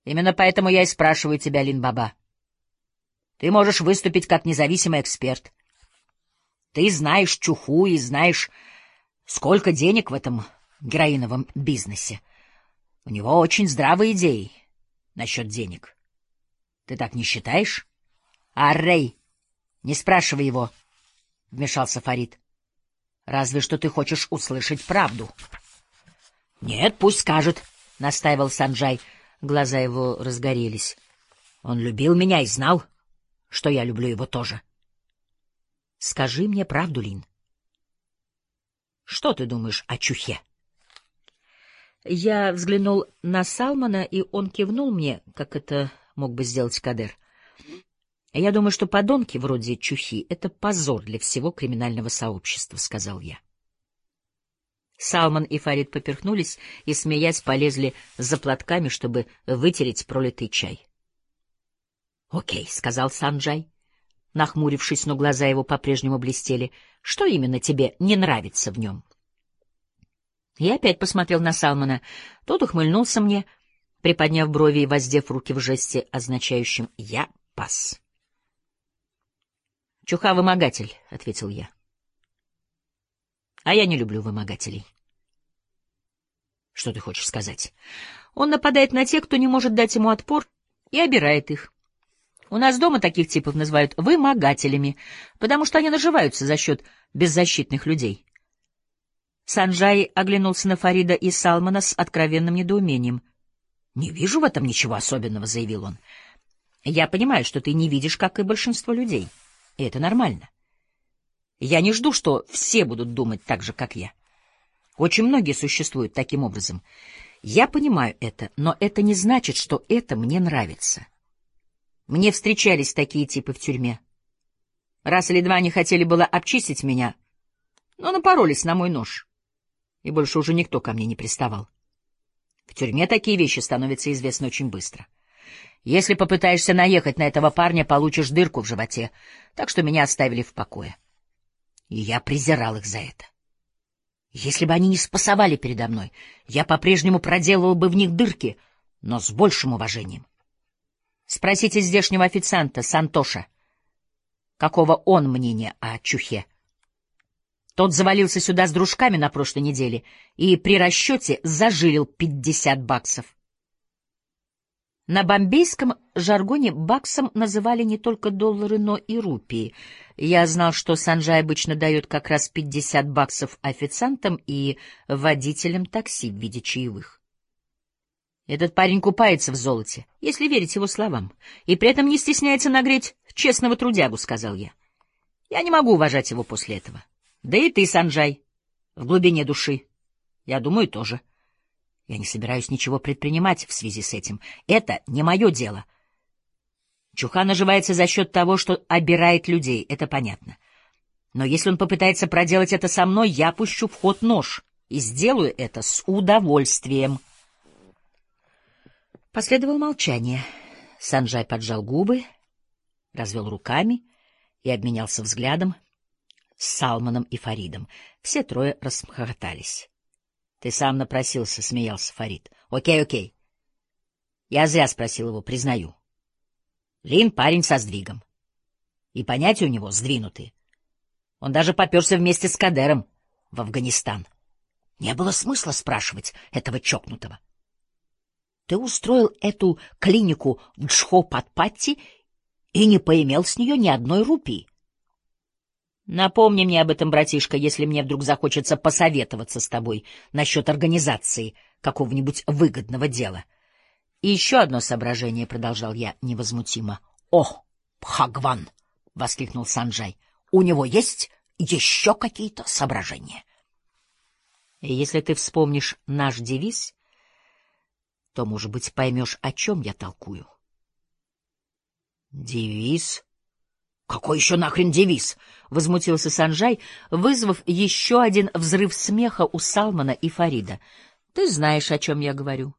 Именно поэтому я и спрашиваю тебя, Лин-Баба. Ты можешь выступить как независимый эксперт. Ты знаешь чуху и знаешь, сколько денег в этом героиновом бизнесе. У него очень здравые идеи насчет денег. Ты так не считаешь? Рэй, не спрашивай его, — вмешался Фарид. Разве что ты хочешь услышать правду. Нет, пусть скажет, — настаивал Санджай. Глаза его разгорелись. Он любил меня и знал, что я люблю его тоже. Скажи мне правду, Лин. Что ты думаешь о чухе? Я взглянул на Салмана, и он кивнул мне, как это мог бы сделать Кадер. Я думаю, что подонки вроде чухи — это позор для всего криминального сообщества, — сказал я. Салман и Фарид поперхнулись и, смеясь, полезли за платками, чтобы вытереть пролитый чай. — Окей, — сказал Санджай, нахмурившись, но глаза его по-прежнему блестели. — Что именно тебе не нравится в нем? Я опять посмотрел на Салмана. Тот ухмыльнулся мне, приподняв брови и воздев руки в жесте, означающем «я пас». — Чуха — вымогатель, — ответил я. — А я не люблю вымогателей. — Что ты хочешь сказать? Он нападает на тех, кто не может дать ему отпор, и обирает их. У нас дома таких типов называют вымогателями, потому что они наживаются за счет беззащитных людей. Санджай оглянулся на Фарида и Салмана с откровенным недоумением. — Не вижу в этом ничего особенного, — заявил он. — Я понимаю, что ты не видишь, как и большинство людей. И это нормально. Я не жду, что все будут думать так же, как я. Очень многие существуют таким образом. Я понимаю это, но это не значит, что это мне нравится. Мне встречались такие типы в тюрьме. Раз или два они хотели было обчистить меня, но напоролись на мой нож, и больше уже никто ко мне не приставал. В тюрьме такие вещи становятся известны очень быстро. Если попытаешься наехать на этого парня, получишь дырку в животе, так что меня оставили в покое. И я презирал их за это. Если бы они не спасовали передо мной, я по-прежнему проделывал бы в них дырки, но с большим уважением. Спросите здешнего официанта, Сантоша, какого он мнения о чухе. Тот завалился сюда с дружками на прошлой неделе и при расчете зажилил $50. На бомбейском жаргоне баксом называли не только доллары, но и рупии. Я знал, что Санджай обычно дает как раз $50 официантам и водителям такси в виде чаевых. Этот парень купается в золоте, если верить его словам, и при этом не стесняется нагреть честного трудягу, — сказал я. Я не могу уважать его после этого. Да и ты, Санджай, в глубине души. Я думаю, тоже. Я не собираюсь ничего предпринимать в связи с этим. Это не мое дело. Чуха наживается за счет того, что обирает людей, это понятно. Но если он попытается проделать это со мной, я пущу в ход нож и сделаю это с удовольствием. Последовало молчание. Санджай поджал губы, развел руками и обменялся взглядом с Салманом и Фаридом. Все трое расхохотались. — Ты сам напросился, — смеялся Фарид. — Окей. Я зря спросил его, признаю. Лин — парень со сдвигом. И понятия у него сдвинутые. Он даже попёрся вместе с Кадером в Афганистан. Не было смысла спрашивать этого чокнутого. Ты устроил эту клинику в Джхопатпати и не поимел с нее ни одной рупии. Напомни мне об этом, братишка, если мне вдруг захочется посоветоваться с тобой насчет организации какого-нибудь выгодного дела. И еще одно соображение, — продолжал я невозмутимо. — О, Бхагван! — воскликнул Санджай. — У него есть еще какие-то соображения? И если ты вспомнишь наш девиз, то, может быть, поймешь, о чем я толкую. — Девиз? Какой еще нахрен девиз? — возмутился Санджай, вызвав еще один взрыв смеха у Салмана и Фарида. — Ты знаешь, о чем я говорю.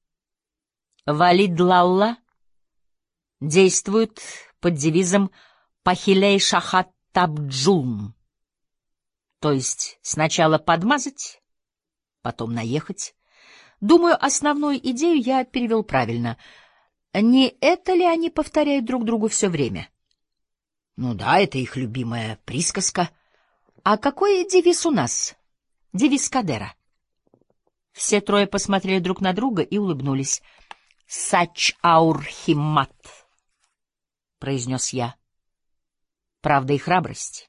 Валид Лалла действует под девизом «Пахилей шахат табджун», то есть сначала подмазать, потом наехать. Думаю, основную идею я перевел правильно. Не это ли они повторяют друг другу все время? Ну да, это их любимая присказка. А какой девиз у нас? Девиз Кадера. Все трое посмотрели друг на друга и улыбнулись. «Сач аур химмат», — произнес я. «Правда и храбрость».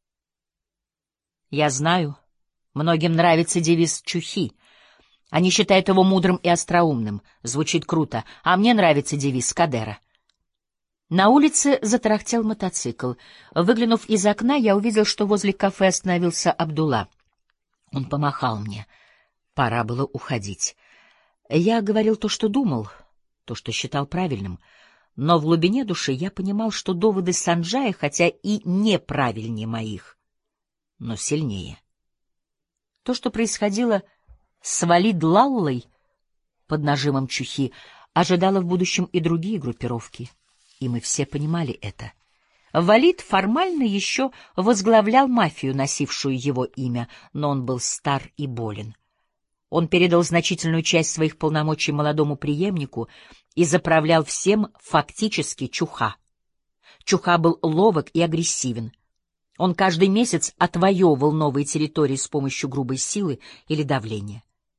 Я знаю, многим нравится девиз Чухи. Они считают его мудрым и остроумным. Звучит круто. А мне нравится девиз Кадера. На улице затарахтел мотоцикл. Выглянув из окна, я увидел, что возле кафе остановился Абдулла. Он помахал мне. Пора было уходить. Я говорил то, что думал, то, что считал правильным. Но в глубине души я понимал, что доводы Санджая, хотя и неправильнее моих, но сильнее. То, что происходило с Валид Лаллой под нажимом Чухи, ожидало в будущем и другие группировки. И мы все понимали это. Валид формально еще возглавлял мафию, носившую его имя, но он был стар и болен. Он передал значительную часть своих полномочий молодому преемнику и заправлял всем фактически Чуха. Чуха был ловок и агрессивен. Он каждый месяц отвоевывал новые территории с помощью грубой силы или давления.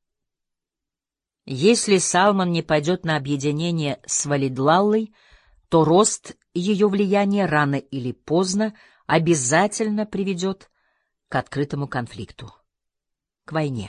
Если Салман не пойдет на объединение с Валидлаллой, то рост ее влияния рано или поздно обязательно приведет к открытому конфликту, к войне.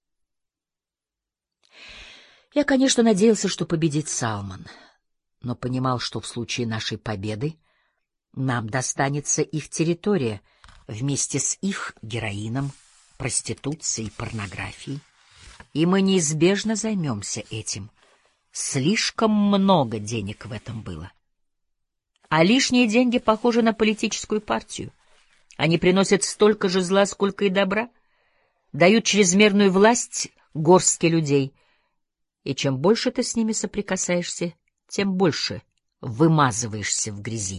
Я, конечно, надеялся, что победит Салман, но понимал, что в случае нашей победы нам достанется их территория вместе с их героином, проституцией, порнографией, и мы неизбежно займемся этим. Слишком много денег в этом было. А лишние деньги похожи на политическую партию. Они приносят столько же зла, сколько и добра, дают чрезмерную власть горстке людей, и чем больше ты с ними соприкасаешься, тем больше вымазываешься в грязи.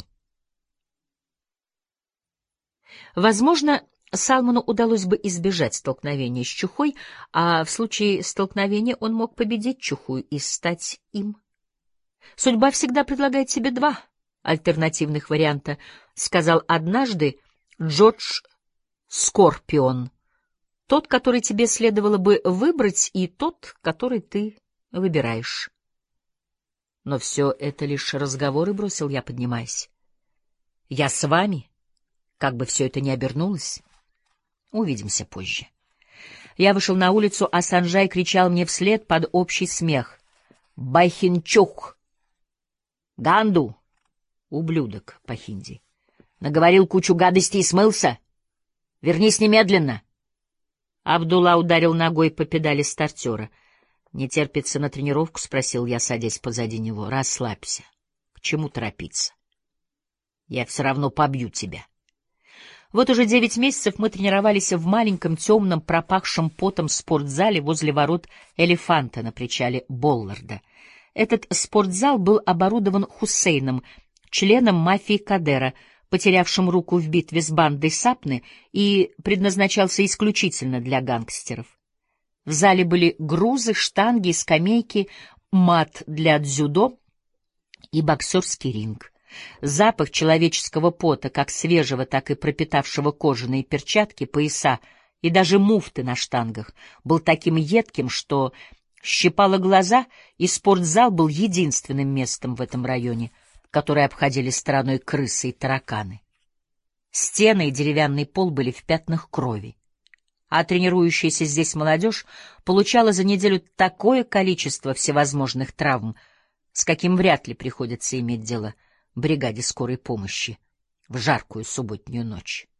Возможно, Салману удалось бы избежать столкновения с Чухой, а в случае столкновения он мог победить Чуху и стать им. Судьба всегда предлагает тебе два альтернативных варианта, сказал однажды Джордж Скорпион. Тот, который тебе следовало бы выбрать, и тот, который ты выбираешь. Но все это лишь разговоры, бросил я, поднимаясь. Я с вами, как бы все это ни обернулось. Увидимся позже. Я вышел на улицу, а Санджай кричал мне вслед под общий смех. Байхинчук! Ганду! Ублюдок по-хинди. Наговорил кучу гадостей и смылся. Вернись немедленно. Абдулла ударил ногой по педали стартера. «Не терпится на тренировку?» — спросил я, садясь позади него. «Расслабься. К чему торопиться? Я все равно побью тебя». Вот уже 9 месяцев мы тренировались в маленьком, темном, пропахшем потом спортзале возле ворот «Элефанта» на причале Болларда. Этот спортзал был оборудован Хусейном, членом мафии Кадера, потерявшим руку в битве с бандой Сапны, и предназначался исключительно для гангстеров. В зале были грузы, штанги, скамейки, мат для дзюдо и боксерский ринг. Запах человеческого пота, как свежего, так и пропитавшего кожаные перчатки, пояса и даже муфты на штангах, был таким едким, что щипало глаза, и спортзал был единственным местом в этом районе, которое обходили стороной крысы и тараканы. Стены и деревянный пол были в пятнах крови, а тренирующаяся здесь молодежь получала за неделю такое количество всевозможных травм, с каким вряд ли приходится иметь дело бригаде скорой помощи в жаркую субботнюю ночь.